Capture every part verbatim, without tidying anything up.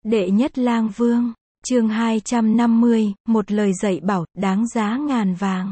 Đệ nhất lang vương, chương hai trăm năm mươi, một lời dạy bảo, đáng giá ngàn vàng.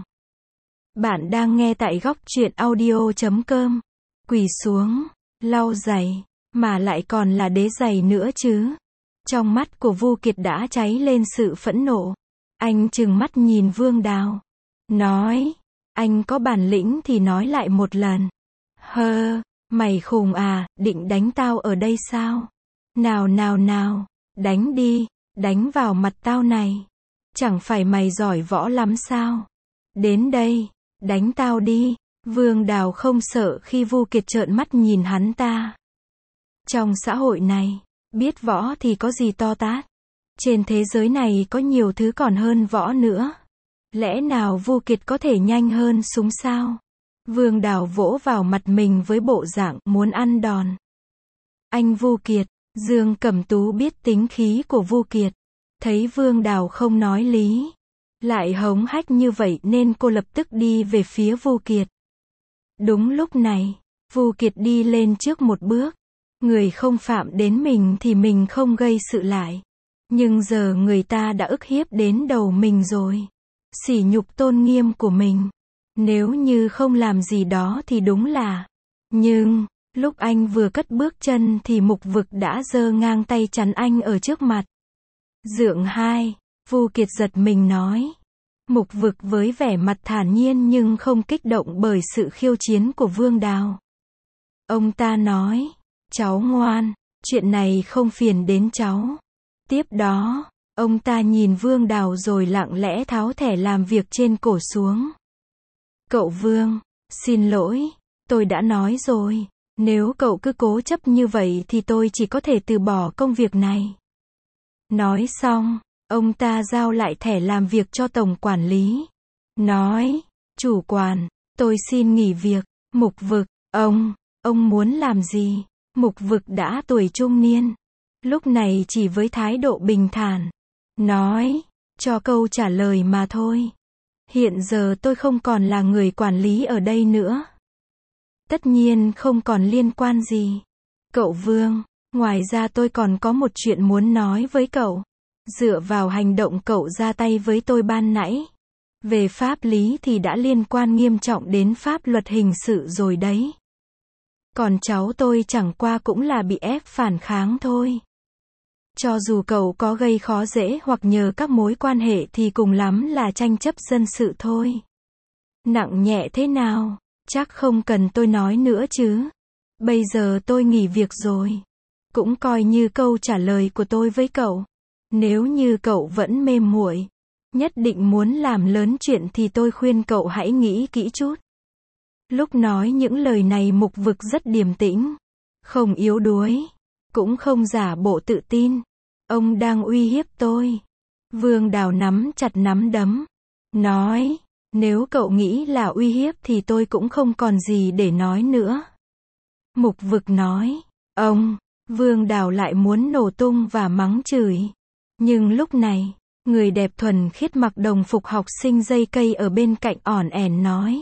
Bạn đang nghe tại góc truyện audio chấm com. Quỳ xuống, lau giày, mà lại còn là đế giày nữa chứ. Trong mắt của Vu Kiệt đã cháy lên sự phẫn nộ. Anh trừng mắt nhìn Vương Đào. Nói, anh có bản lĩnh thì nói lại một lần. Hơ, mày khùng à, định đánh tao ở đây sao? Nào nào nào, đánh đi, đánh vào mặt tao này. Chẳng phải mày giỏi võ lắm sao? Đến đây, đánh tao đi. Vương Đào không sợ khi Vu Kiệt trợn mắt nhìn hắn ta. Trong xã hội này, biết võ thì có gì to tát. Trên thế giới này có nhiều thứ còn hơn võ nữa. Lẽ nào Vu Kiệt có thể nhanh hơn súng sao? Vương Đào vỗ vào mặt mình với bộ dạng muốn ăn đòn. Anh Vu Kiệt, Dương Cẩm Tú biết tính khí của Vu Kiệt. Thấy Vương Đào không nói lý, lại hống hách như vậy nên cô lập tức đi về phía Vu Kiệt. Đúng lúc này, Vu Kiệt đi lên trước một bước. Người không phạm đến mình thì mình không gây sự lại. Nhưng giờ người ta đã ức hiếp đến đầu mình rồi. Sỉ nhục tôn nghiêm của mình. Nếu như không làm gì đó thì đúng là. Nhưng, lúc anh vừa cất bước chân thì Mục Vực đã giơ ngang tay chắn anh ở trước mặt. Dượng hai, Vu Kiệt giật mình nói. Mục Vực với vẻ mặt thản nhiên nhưng không kích động bởi sự khiêu chiến của Vương Đào. Ông ta nói, cháu ngoan, chuyện này không phiền đến cháu. Tiếp đó, ông ta nhìn Vương Đào rồi lặng lẽ tháo thẻ làm việc trên cổ xuống. Cậu Vương, xin lỗi, tôi đã nói rồi, nếu cậu cứ cố chấp như vậy thì tôi chỉ có thể từ bỏ công việc này. Nói xong, ông ta giao lại thẻ làm việc cho tổng quản lý. Nói, chủ quản, tôi xin nghỉ việc. Mục Vực, ông, ông muốn làm gì? Mục Vực đã tuổi trung niên. Lúc này chỉ với thái độ bình thản. Nói, cho câu trả lời mà thôi. Hiện giờ tôi không còn là người quản lý ở đây nữa. Tất nhiên không còn liên quan gì. Cậu Vương, ngoài ra tôi còn có một chuyện muốn nói với cậu. Dựa vào hành động cậu ra tay với tôi ban nãy. Về pháp lý thì đã liên quan nghiêm trọng đến pháp luật hình sự rồi đấy. Còn cháu tôi chẳng qua cũng là bị ép phản kháng thôi. Cho dù cậu có gây khó dễ hoặc nhờ các mối quan hệ thì cùng lắm là tranh chấp dân sự thôi. Nặng nhẹ thế nào, chắc không cần tôi nói nữa chứ. Bây giờ tôi nghỉ việc rồi. Cũng coi như câu trả lời của tôi với cậu. Nếu như cậu vẫn mê muội, nhất định muốn làm lớn chuyện thì tôi khuyên cậu hãy nghĩ kỹ chút. Lúc nói những lời này Mục Vực rất điềm tĩnh, không yếu đuối, cũng không giả bộ tự tin. Ông đang uy hiếp tôi. Vương Đào nắm chặt nắm đấm. Nói, nếu cậu nghĩ là uy hiếp thì tôi cũng không còn gì để nói nữa. Mục Vực nói, ông, Vương Đào lại muốn nổ tung và mắng chửi. Nhưng lúc này, người đẹp thuần khiết mặc đồng phục học sinh dây cây ở bên cạnh ỏn ẻn nói.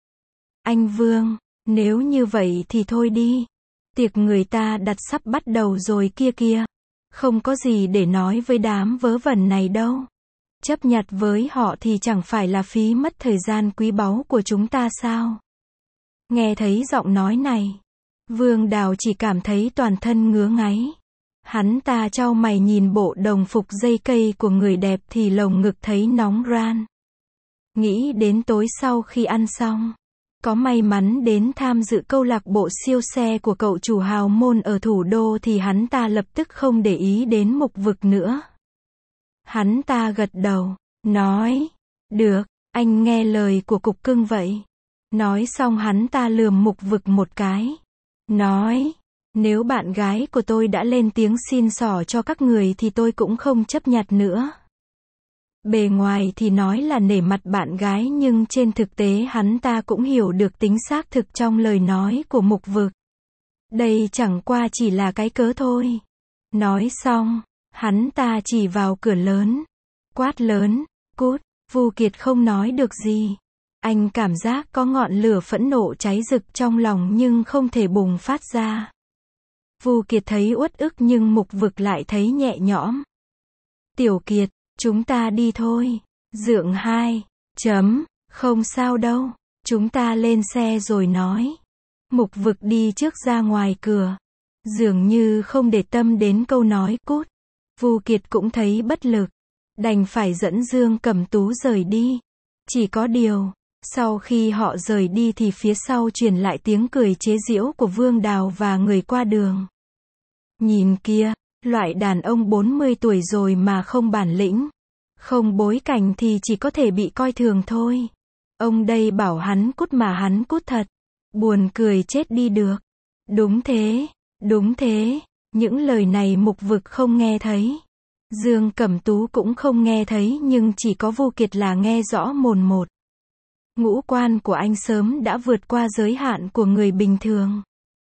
Anh Vương, nếu như vậy thì thôi đi. Tiệc người ta đặt sắp bắt đầu rồi kia kia. Không có gì để nói với đám vớ vẩn này đâu. Chấp nhặt với họ thì chẳng phải là phí mất thời gian quý báu của chúng ta sao? Nghe thấy giọng nói này, Vương Đào chỉ cảm thấy toàn thân ngứa ngáy. Hắn ta chau mày nhìn bộ đồng phục dây cây của người đẹp thì lồng ngực thấy nóng ran. Nghĩ đến tối sau khi ăn xong, có may mắn đến tham dự câu lạc bộ siêu xe của cậu chủ hào môn ở thủ đô thì hắn ta lập tức không để ý đến Mục Vực nữa. Hắn ta gật đầu, nói, được, anh nghe lời của cục cưng vậy. Nói xong hắn ta lườm Mục Vực một cái. Nói, nếu bạn gái của tôi đã lên tiếng xin xỏ cho các người thì tôi cũng không chấp nhặt nữa. Bề ngoài thì nói là nể mặt bạn gái nhưng trên thực tế hắn ta cũng hiểu được tính xác thực trong lời nói của Mục Vực. Đây chẳng qua chỉ là cái cớ thôi. Nói xong, hắn ta chỉ vào cửa lớn. Quát lớn, cút. Vu Kiệt không nói được gì. Anh cảm giác có ngọn lửa phẫn nộ cháy rực trong lòng nhưng không thể bùng phát ra. Vu Kiệt thấy uất ức nhưng Mục Vực lại thấy nhẹ nhõm. Tiểu Kiệt, chúng ta đi thôi. Dượng hai. Chấm, không sao đâu. Chúng ta lên xe rồi nói. Mục Vực đi trước ra ngoài cửa. Dường như không để tâm đến câu nói cút. Vu Kiệt cũng thấy bất lực. Đành phải dẫn Dương Cẩm Tú rời đi. Chỉ có điều, sau khi họ rời đi thì phía sau truyền lại tiếng cười chế giễu của Vương Đào và người qua đường. Nhìn kia, loại đàn ông bốn mươi tuổi rồi mà không bản lĩnh, không bối cảnh thì chỉ có thể bị coi thường thôi. Ông đây bảo hắn cút mà hắn cút thật. Buồn cười chết đi được. Đúng thế, đúng thế. Những lời này Mục Vực không nghe thấy. Dương Cẩm Tú cũng không nghe thấy nhưng chỉ có Vu Kiệt là nghe rõ mồn một. Ngũ quan của anh sớm đã vượt qua giới hạn của người bình thường.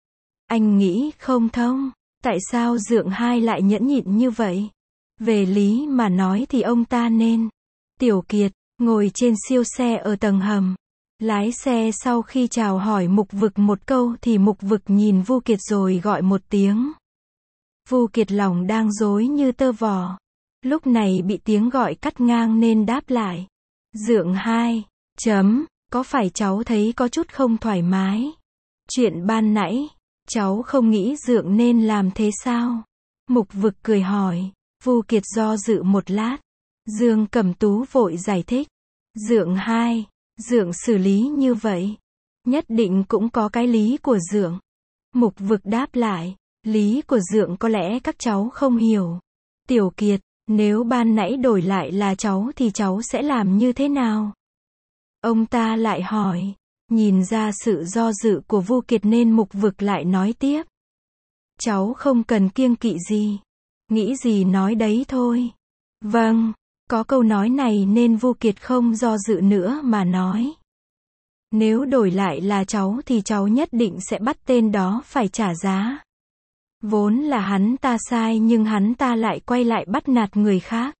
Anh nghĩ không thông, tại sao Dượng hai lại nhẫn nhịn như vậy? Về lý mà nói thì ông ta nên. Tiểu Kiệt, ngồi trên siêu xe ở tầng hầm. Lái xe sau khi chào hỏi Mục Vực một câu thì Mục Vực nhìn Vu Kiệt rồi gọi một tiếng. Vu Kiệt lòng đang rối như tơ vò. Lúc này bị tiếng gọi cắt ngang nên đáp lại. Dượng hai. Chấm, có phải cháu thấy có chút không thoải mái? Chuyện ban nãy, cháu không nghĩ Dượng nên làm thế sao? Mục Vực cười hỏi. Vu Kiệt do dự một lát. Dương Cẩm Tú vội giải thích. Dượng hai, Dượng xử lý như vậy, nhất định cũng có cái lý của Dượng. Mục Vực đáp lại. Lý của Dượng có lẽ các cháu không hiểu. Tiểu Kiệt, nếu ban nãy đổi lại là cháu thì cháu sẽ làm như thế nào? Ông ta lại hỏi. Nhìn ra sự do dự của Vu Kiệt nên Mục Vực lại nói tiếp. Cháu không cần kiêng kỵ gì. Nghĩ gì nói đấy thôi. Vâng, có câu nói này nên Vu Kiệt không do dự nữa mà nói. Nếu đổi lại là cháu thì cháu nhất định sẽ bắt tên đó phải trả giá. Vốn là hắn ta sai nhưng hắn ta lại quay lại bắt nạt người khác.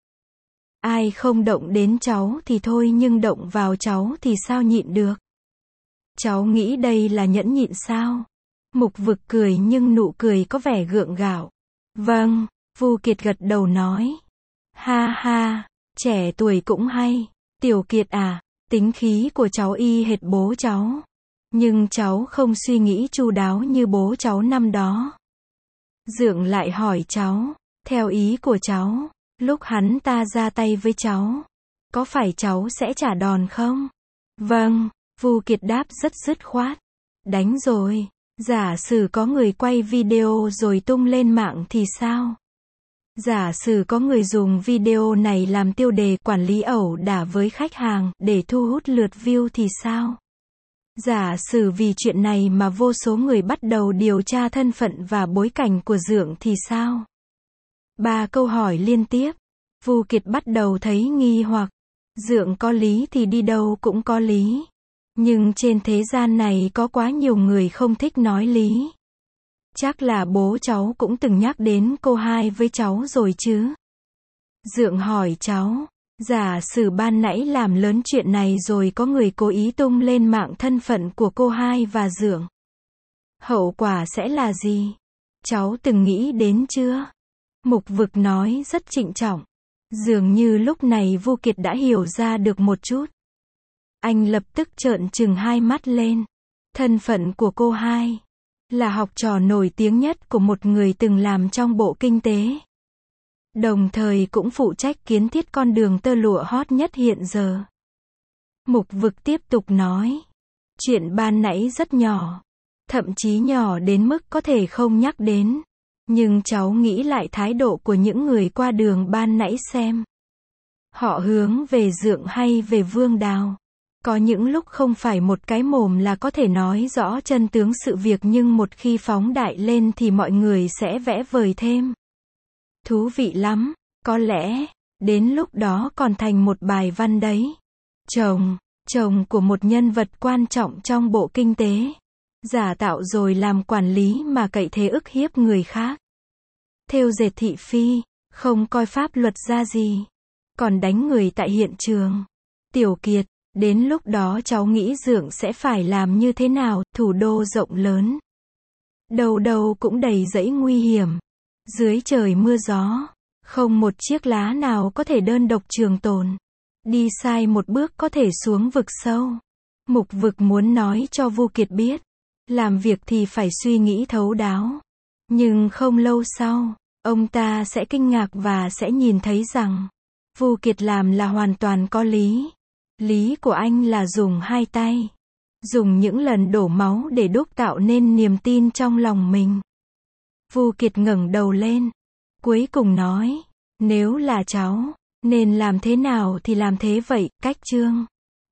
Ai không động đến cháu thì thôi nhưng động vào cháu thì sao nhịn được? Cháu nghĩ đây là nhẫn nhịn sao? Mục Vực cười nhưng nụ cười có vẻ gượng gạo. Vâng, Vu Kiệt gật đầu nói. Ha ha, trẻ tuổi cũng hay. Tiểu Kiệt à, tính khí của cháu y hệt bố cháu. Nhưng cháu không suy nghĩ chu đáo như bố cháu năm đó. Dượng lại hỏi cháu, theo ý của cháu, lúc hắn ta ra tay với cháu, có phải cháu sẽ trả đòn không? Vâng, Vu Kiệt đáp rất dứt khoát. Đánh rồi, giả sử có người quay video rồi tung lên mạng thì sao? Giả sử có người dùng video này làm tiêu đề quản lý ẩu đả với khách hàng để thu hút lượt view thì sao? Giả sử vì chuyện này mà vô số người bắt đầu điều tra thân phận và bối cảnh của Dượng thì sao? Ba câu hỏi liên tiếp. Vu Kiệt bắt đầu thấy nghi hoặc. Dượng có lý thì đi đâu cũng có lý. Nhưng trên thế gian này có quá nhiều người không thích nói lý. Chắc là bố cháu cũng từng nhắc đến cô hai với cháu rồi chứ? Dượng hỏi cháu. Giả sử ban nãy làm lớn chuyện này rồi có người cố ý tung lên mạng thân phận của cô hai và Dượng. Hậu quả sẽ là gì? Cháu từng nghĩ đến chưa? Mục Vực nói rất trịnh trọng. Dường như lúc này Vu Kiệt đã hiểu ra được một chút. Anh lập tức trợn trừng hai mắt lên. Thân phận của cô hai là học trò nổi tiếng nhất của một người từng làm trong Bộ Kinh tế. Đồng thời cũng phụ trách kiến thiết con đường tơ lụa hot nhất hiện giờ. Mục Vực tiếp tục nói. Chuyện ban nãy rất nhỏ. Thậm chí nhỏ đến mức có thể không nhắc đến. Nhưng cháu nghĩ lại thái độ của những người qua đường ban nãy xem. Họ hướng về Dượng hay về Vương Đào. Có những lúc không phải một cái mồm là có thể nói rõ chân tướng sự việc nhưng một khi phóng đại lên thì mọi người sẽ vẽ vời thêm. Thú vị lắm, có lẽ, đến lúc đó còn thành một bài văn đấy. Chồng, chồng của một nhân vật quan trọng trong Bộ Kinh tế. Giả tạo rồi làm quản lý mà cậy thế ức hiếp người khác. Thêu dệt thị phi, không coi pháp luật ra gì. Còn đánh người tại hiện trường. Tiểu Kiệt, đến lúc đó cháu nghĩ Dượng sẽ phải làm như thế nào, thủ đô rộng lớn. Đầu đầu cũng đầy rẫy nguy hiểm. Dưới trời mưa gió, không một chiếc lá nào có thể đơn độc trường tồn. Đi sai một bước có thể xuống vực sâu. Mục vực muốn nói cho Vu Kiệt biết, làm việc thì phải suy nghĩ thấu đáo. Nhưng không lâu sau, ông ta sẽ kinh ngạc và sẽ nhìn thấy rằng, Vu Kiệt làm là hoàn toàn có lý. Lý của anh là dùng hai tay, dùng những lần đổ máu để đúc tạo nên niềm tin trong lòng mình. Vu Kiệt ngẩng đầu lên, cuối cùng nói, nếu là cháu, nên làm thế nào thì làm thế vậy, Cách Trương.